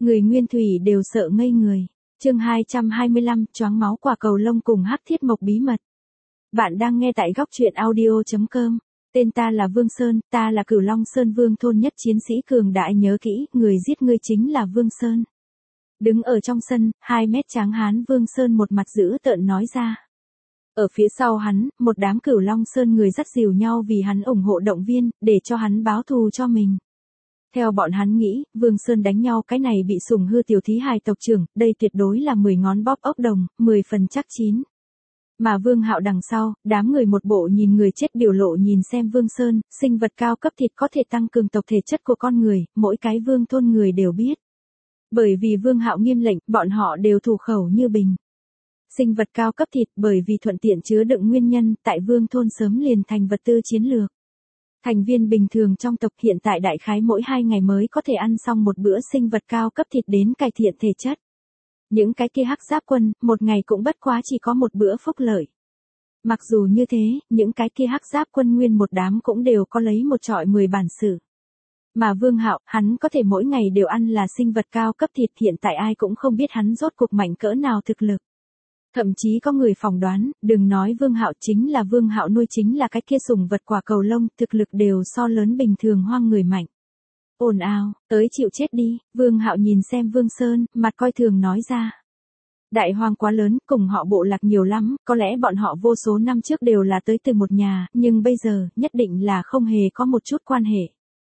Người Nguyên Thủy đều sợ ngây người. Chương 225, choáng máu quả cầu lông cùng hắc thiết mộc bí mật. Bạn đang nghe tại góc truyện audio.com. Tên ta là Vương Sơn, ta là Cửu Long Sơn Vương thôn nhất chiến sĩ cường đại, nhớ kỹ, người giết ngươi chính là Vương Sơn. Đứng ở trong sân, 2 mét tráng hán Vương Sơn một mặt dữ tợn nói ra. Ở phía sau hắn, một đám Cửu Long Sơn người dắt dìu nhau vì hắn ủng hộ động viên, để cho hắn báo thù cho mình. Theo bọn hắn nghĩ, Vương Sơn đánh nhau cái này bị sủng hư tiểu thí hài tộc trưởng, đây tuyệt đối là 10 ngón bóp ốc đồng, 10 phần chắc chín. Mà Vương Hạo đằng sau, đám người một bộ nhìn người chết biểu lộ nhìn xem Vương Sơn, sinh vật cao cấp thịt có thể tăng cường tộc thể chất của con người, mỗi cái vương thôn người đều biết. Bởi vì Vương Hạo nghiêm lệnh, bọn họ đều thủ khẩu như bình. Sinh vật cao cấp thịt bởi vì thuận tiện chứa đựng nguyên nhân, tại Vương thôn sớm liền thành vật tư chiến lược. Thành viên bình thường trong tộc hiện tại đại khái mỗi 2 ngày mới có thể ăn xong một bữa sinh vật cao cấp thịt đến cải thiện thể chất. Những cái kia hắc giáp quân, một ngày cũng bất quá chỉ có một bữa phúc lợi. Mặc dù như thế, những cái kia hắc giáp quân nguyên một đám cũng đều có lấy một trọi 10 bản sự. Mà Vương Hạo, hắn có thể mỗi ngày đều ăn là sinh vật cao cấp thịt, hiện tại ai cũng không biết hắn rốt cuộc mạnh cỡ nào thực lực. Thậm chí có người phỏng đoán, đừng nói Vương Hạo, chính là Vương Hạo nuôi chính là cái kia sủng vật quả cầu lông, thực lực đều so lớn bình thường hoang người mạnh. Ồn ào, tới chịu chết đi, Vương Hạo nhìn xem Vương Sơn, mặt coi thường nói ra. Đại hoang quá lớn, cùng họ bộ lạc nhiều lắm, có lẽ bọn họ vô số năm trước đều là tới từ một nhà, nhưng bây giờ, nhất định là không hề có một chút quan hệ.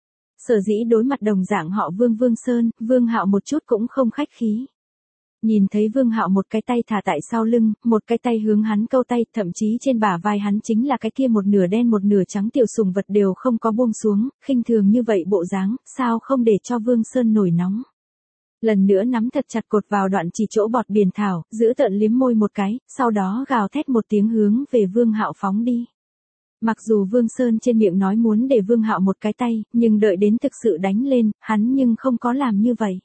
Sở dĩ đối mặt đồng dạng họ Vương Sơn, Vương Hạo một chút cũng không khách khí. Nhìn thấy Vương Hạo một cái tay thả tại sau lưng, một cái tay hướng hắn câu tay, thậm chí trên bả vai hắn chính là cái kia một nửa đen một nửa trắng tiểu sủng vật đều không có buông xuống, khinh thường như vậy bộ dáng, sao không để cho Vương Sơn nổi nóng. Lần nữa nắm thật chặt cột vào đoạn chỉ chỗ bọt biển thảo, giữ tợn liếm môi một cái, sau đó gào thét một tiếng hướng về Vương Hạo phóng đi. Mặc dù Vương Sơn trên miệng nói muốn để Vương Hạo một cái tay, nhưng đợi đến thực sự đánh lên, hắn nhưng không có làm như vậy.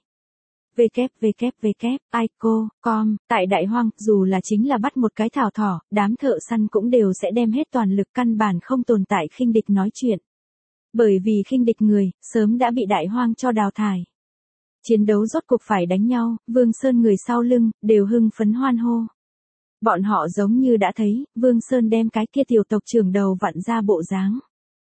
www.ico.com, tại Đại Hoang, dù là chính là bắt một cái thảo thỏ, đám thợ săn cũng đều sẽ đem hết toàn lực, căn bản không tồn tại khinh địch nói chuyện. Bởi vì khinh địch người, sớm đã bị Đại Hoang cho đào thải. Chiến đấu rốt cuộc phải đánh nhau, Vương Sơn người sau lưng, đều hưng phấn hoan hô. Bọn họ giống như đã thấy, Vương Sơn đem cái kia tiểu tộc trưởng đầu vặn ra bộ dáng.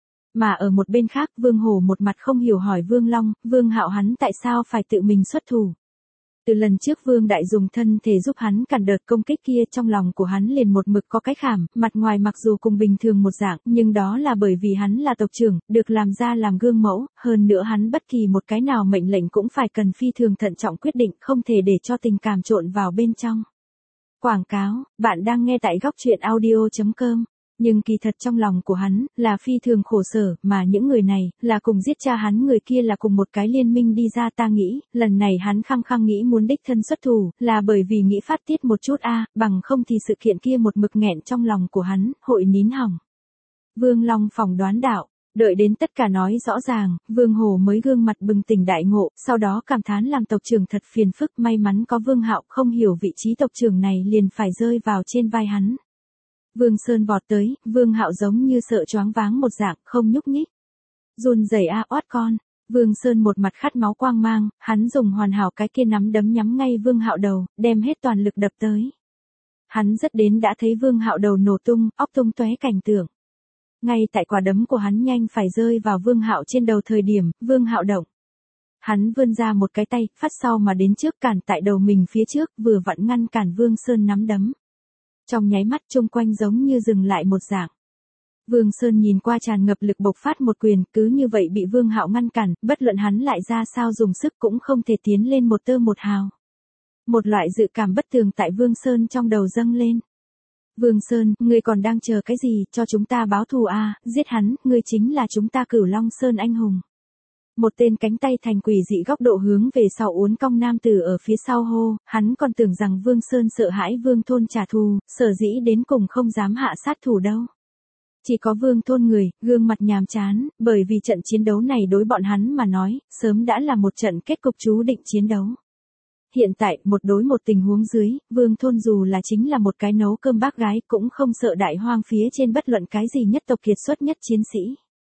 Mà ở một bên khác, Vương Hổ một mặt không hiểu hỏi Vương Long, Vương Hạo hắn tại sao phải tự mình xuất thủ. Từ lần trước Vương Đại dùng thân thể giúp hắn cản đợt công kích kia, trong lòng của hắn liền một mực có cái khảm, mặt ngoài mặc dù cùng bình thường một dạng, nhưng đó là bởi vì hắn là tộc trưởng, được làm ra làm gương mẫu, hơn nữa hắn bất kỳ một cái nào mệnh lệnh cũng phải cần phi thường thận trọng quyết định, không thể để cho tình cảm trộn vào bên trong. Quảng cáo, bạn đang nghe tại góc truyện audio.com. Nhưng kỳ thật trong lòng của hắn, là phi thường khổ sở, mà những người này, là cùng giết cha hắn người kia là cùng một cái liên minh đi ra. Ta nghĩ, lần này hắn khăng khăng nghĩ muốn đích thân xuất thủ, là bởi vì nghĩ phát tiết một chút bằng không thì sự kiện kia một mực nghẹn trong lòng của hắn, hội nín hỏng. Vương Long phỏng đoán đạo. Đợi đến tất cả nói rõ ràng, Vương Hổ mới gương mặt bừng tỉnh đại ngộ, sau đó cảm thán làm tộc trưởng thật phiền phức, may mắn có Vương Hạo, không hiểu vị trí tộc trưởng này liền phải rơi vào trên vai hắn. Vương Sơn vọt tới, Vương Hạo giống như sợ choáng váng một dạng, không nhúc nhích. Run rẩy oát con. Vương Sơn một mặt khát máu quang mang, hắn dùng hoàn hảo cái kia nắm đấm nhắm ngay Vương Hạo đầu, đem hết toàn lực đập tới. Hắn rất đến đã thấy Vương Hạo đầu nổ tung, óc tung tóe cảnh tượng. Ngay tại quả đấm của hắn nhanh phải rơi vào Vương Hạo trên đầu thời điểm, Vương Hạo động. Hắn vươn ra một cái tay, phát sau mà đến trước cản tại đầu mình phía trước, vừa vặn ngăn cản Vương Sơn nắm đấm. Trong nháy mắt chung quanh giống như dừng lại một dạng. Vương Sơn nhìn qua tràn ngập lực bộc phát một quyền, cứ như vậy bị Vương Hạo ngăn cản, bất luận hắn lại ra sao dùng sức cũng không thể tiến lên một tơ một hào. Một loại dự cảm bất tường tại Vương Sơn trong đầu dâng lên. Vương Sơn, ngươi còn đang chờ cái gì, cho chúng ta báo thù giết hắn, ngươi chính là chúng ta Cửu Long Sơn anh hùng. Một tên cánh tay thành quỷ dị góc độ hướng về sau uốn cong nam tử ở phía sau hô, hắn còn tưởng rằng Vương Sơn sợ hãi Vương thôn trả thù, sở dĩ đến cùng không dám hạ sát thủ đâu. Chỉ có Vương thôn người, gương mặt nhàm chán, bởi vì trận chiến đấu này đối bọn hắn mà nói, sớm đã là một trận kết cục chú định chiến đấu. Hiện tại, một đối một tình huống dưới, Vương thôn dù là chính là một cái nấu cơm bác gái cũng không sợ Đại Hoang phía trên bất luận cái gì nhất tộc kiệt xuất nhất chiến sĩ.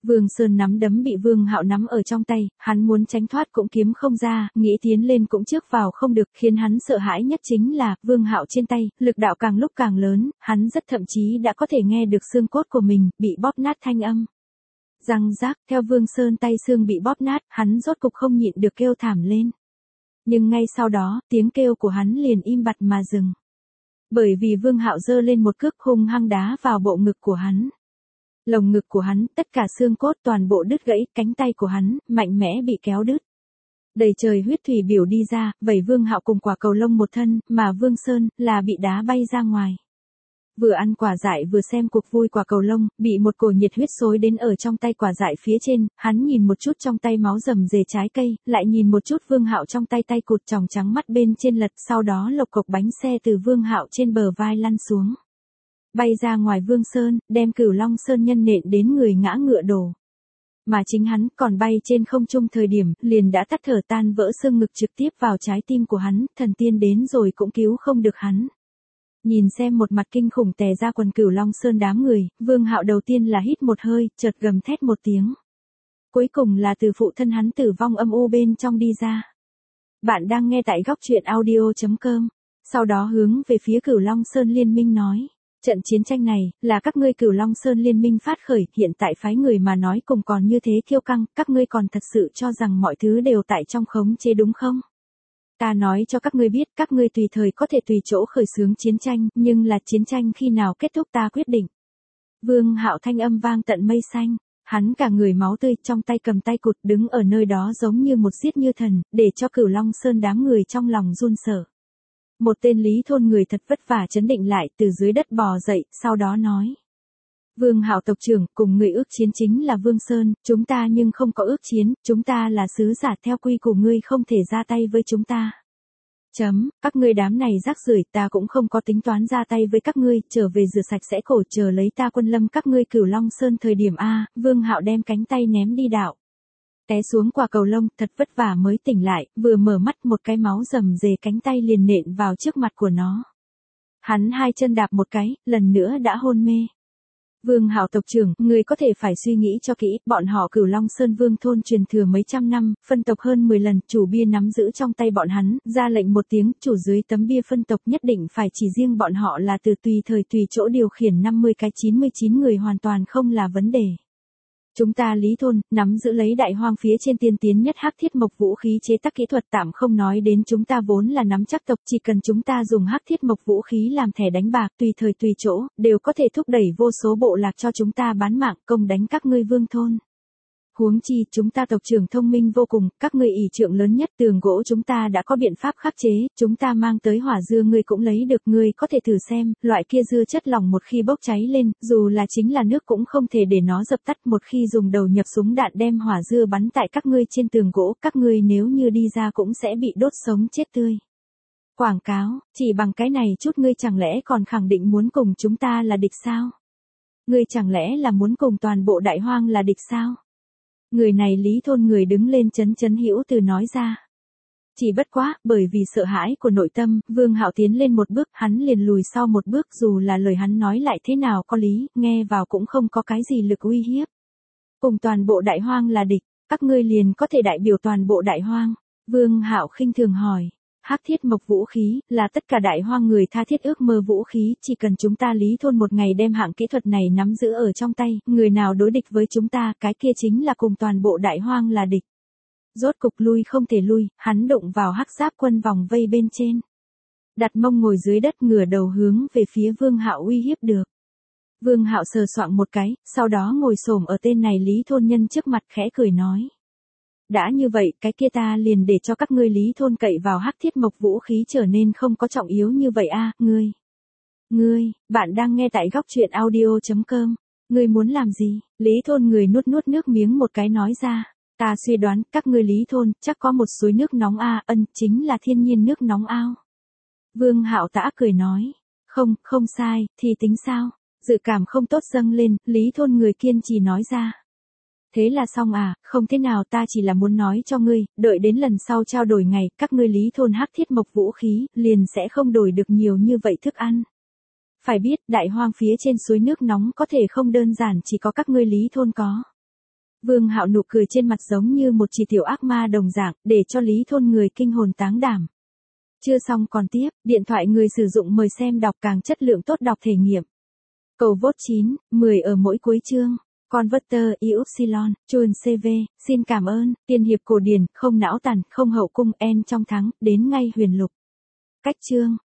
Vương Sơn nắm đấm bị Vương Hạo nắm ở trong tay, hắn muốn tránh thoát cũng kiếm không ra, nghĩ tiến lên cũng trước vào không được, khiến hắn sợ hãi nhất chính là, Vương Hạo trên tay, lực đạo càng lúc càng lớn, hắn rất thậm chí đã có thể nghe được xương cốt của mình, bị bóp nát thanh âm. Răng rác, theo Vương Sơn tay xương bị bóp nát, hắn rốt cục không nhịn được kêu thảm lên. Nhưng ngay sau đó, tiếng kêu của hắn liền im bặt mà dừng. Bởi vì Vương Hạo giơ lên một cước hung hăng đá vào bộ ngực của hắn. Lồng ngực của hắn, tất cả xương cốt toàn bộ đứt gãy, cánh tay của hắn, mạnh mẽ bị kéo đứt. Đầy trời huyết thủy biểu đi ra, vẩy Vương Hạo cùng quả cầu lông một thân, mà Vương Sơn, là bị đá bay ra ngoài. Vừa ăn quả dại vừa xem cuộc vui quả cầu lông, bị một cổ nhiệt huyết xối đến ở trong tay quả dại phía trên, hắn nhìn một chút trong tay máu rầm rề trái cây, lại nhìn một chút Vương Hạo trong tay tay cụt tròng trắng mắt bên trên lật, sau đó lộc cộc bánh xe từ Vương Hạo trên bờ vai lăn xuống. Bay ra ngoài Vương Sơn, đem Cửu Long Sơn nhân nện đến người ngã ngựa đổ. Mà chính hắn còn bay trên không trung thời điểm, liền đã tắt thở tan vỡ xương ngực trực tiếp vào trái tim của hắn, thần tiên đến rồi cũng cứu không được hắn. Nhìn xem một mặt kinh khủng tè ra quần Cửu Long Sơn đám người, Vương Hạo đầu tiên là hít một hơi, chợt gầm thét một tiếng. Cuối cùng là từ phụ thân hắn tử vong âm u bên trong đi ra. Bạn đang nghe tại góc truyện audio.com. Sau đó hướng về phía Cửu Long Sơn Liên minh nói. Trận chiến tranh này, là các ngươi Cửu Long Sơn Liên minh phát khởi, hiện tại phái người mà nói cùng còn như thế kiêu căng, các ngươi còn thật sự cho rằng mọi thứ đều tại trong khống chế đúng không? Ta nói cho các ngươi biết, các ngươi tùy thời có thể tùy chỗ khởi xướng chiến tranh, nhưng là chiến tranh khi nào kết thúc ta quyết định. Vương Hạo thanh âm vang tận mây xanh, hắn cả người máu tươi, trong tay cầm tay cụt, đứng ở nơi đó giống như một giết như thần, để cho Cửu Long Sơn đám người trong lòng run sợ. Một tên Lý thôn người thật vất vả trấn định lại, từ dưới đất bò dậy, sau đó nói. Vương Hạo tộc trưởng, cùng người ước chiến chính là Vương Sơn, chúng ta nhưng không có ước chiến, chúng ta là sứ giả, theo quy của ngươi không thể ra tay với chúng ta. Các ngươi đám này rác rưởi, ta cũng không có tính toán ra tay với các ngươi, trở về rửa sạch sẽ khổ, chờ lấy ta quân lâm các ngươi Cửu Long Sơn thời điểm A. Vương Hạo đem cánh tay ném đi đạo. Té xuống quả cầu lông, thật vất vả mới tỉnh lại, vừa mở mắt một cái máu rầm rề cánh tay liền nện vào trước mặt của nó. Hắn hai chân đạp một cái, lần nữa đã hôn mê. Vương Hạo tộc trưởng, người có thể phải suy nghĩ cho kỹ, bọn họ Cửu Long Sơn Vương thôn truyền thừa mấy trăm năm, phân tộc hơn 10 lần, chủ bia nắm giữ trong tay bọn hắn, ra lệnh một tiếng, chủ dưới tấm bia phân tộc nhất định phải chỉ riêng bọn họ là từ tùy thời tùy chỗ điều khiển 50 cái 99 người hoàn toàn không là vấn đề. Chúng ta Lý thôn, nắm giữ lấy đại hoang phía trên tiên tiến nhất hắc thiết mộc vũ khí chế tác kỹ thuật, tạm không nói đến chúng ta vốn là nắm chắc tộc, chỉ cần chúng ta dùng hắc thiết mộc vũ khí làm thẻ đánh bạc, tùy thời tùy chỗ, đều có thể thúc đẩy vô số bộ lạc cho chúng ta bán mạng công đánh các ngươi Vương thôn. Huống chi, chúng ta tộc trưởng thông minh vô cùng, các ngươi ỷ trượng lớn nhất, tường gỗ chúng ta đã có biện pháp khắc chế, chúng ta mang tới hỏa dưa ngươi cũng lấy được, ngươi có thể thử xem, loại kia dưa chất lỏng một khi bốc cháy lên, dù là chính là nước cũng không thể để nó dập tắt, một khi dùng đầu nhập súng đạn đem hỏa dưa bắn tại các ngươi trên tường gỗ, các ngươi nếu như đi ra cũng sẽ bị đốt sống chết tươi. Quảng cáo, chỉ bằng cái này chút ngươi chẳng lẽ còn khẳng định muốn cùng chúng ta là địch sao? Ngươi chẳng lẽ là muốn cùng toàn bộ đại hoang là địch sao? Người này Lý thôn người đứng lên chấn hữu từ nói ra. Chỉ bất quá, bởi vì sợ hãi của nội tâm, Vương Hạo tiến lên một bước, hắn liền lùi sau một bước, dù là lời hắn nói lại thế nào có lý, nghe vào cũng không có cái gì lực uy hiếp. Cùng toàn bộ đại hoang là địch, các ngươi liền có thể đại biểu toàn bộ đại hoang. Vương Hạo khinh thường hỏi. Hắc thiết mộc vũ khí, là tất cả đại hoang người tha thiết ước mơ vũ khí, chỉ cần chúng ta Lý thôn một ngày đem hạng kỹ thuật này nắm giữ ở trong tay, người nào đối địch với chúng ta, cái kia chính là cùng toàn bộ đại hoang là địch. Rốt cục lui không thể lui, hắn đụng vào hắc giáp quân vòng vây bên trên. Đặt mông ngồi dưới đất ngửa đầu hướng về phía Vương Hạo uy hiếp được. Vương Hạo sờ soạng một cái, sau đó ngồi xổm ở tên này Lý thôn nhân trước mặt khẽ cười nói. Đã như vậy, cái kia ta liền để cho các ngươi Lý thôn cậy vào hắc thiết mộc vũ khí trở nên không có trọng yếu như vậy a, ngươi, bạn đang nghe tại góc truyện audio.com, ngươi muốn làm gì? Lý thôn người nuốt nước miếng một cái nói ra, ta suy đoán, các ngươi Lý thôn, chắc có một suối nước nóng a, chính là thiên nhiên nước nóng ao. Vương Hạo tã cười nói, không sai, thì tính sao? Dự cảm không tốt dâng lên, Lý thôn người kiên trì nói ra. Thế là xong à, không thế nào, ta chỉ là muốn nói cho ngươi, đợi đến lần sau trao đổi ngày, các ngươi Lý thôn hắc thiết mộc vũ khí, liền sẽ không đổi được nhiều như vậy thức ăn. Phải biết, đại hoang phía trên suối nước nóng có thể không đơn giản chỉ có các ngươi Lý thôn có. Vương Hạo nụ cười trên mặt giống như một chỉ tiểu ác ma đồng dạng, để cho Lý Thôn người kinh hồn táng đảm. Chưa xong còn tiếp, điện thoại người sử dụng mời xem đọc càng chất lượng tốt đọc thể nghiệm. Cầu vote 9, 10 ở mỗi cuối chương. Converter Ypsilon, Chun CV, xin cảm ơn, tiên hiệp cổ điển, không não tàn, không hậu cung, en trong thắng, đến ngay huyền lục. Cách chương.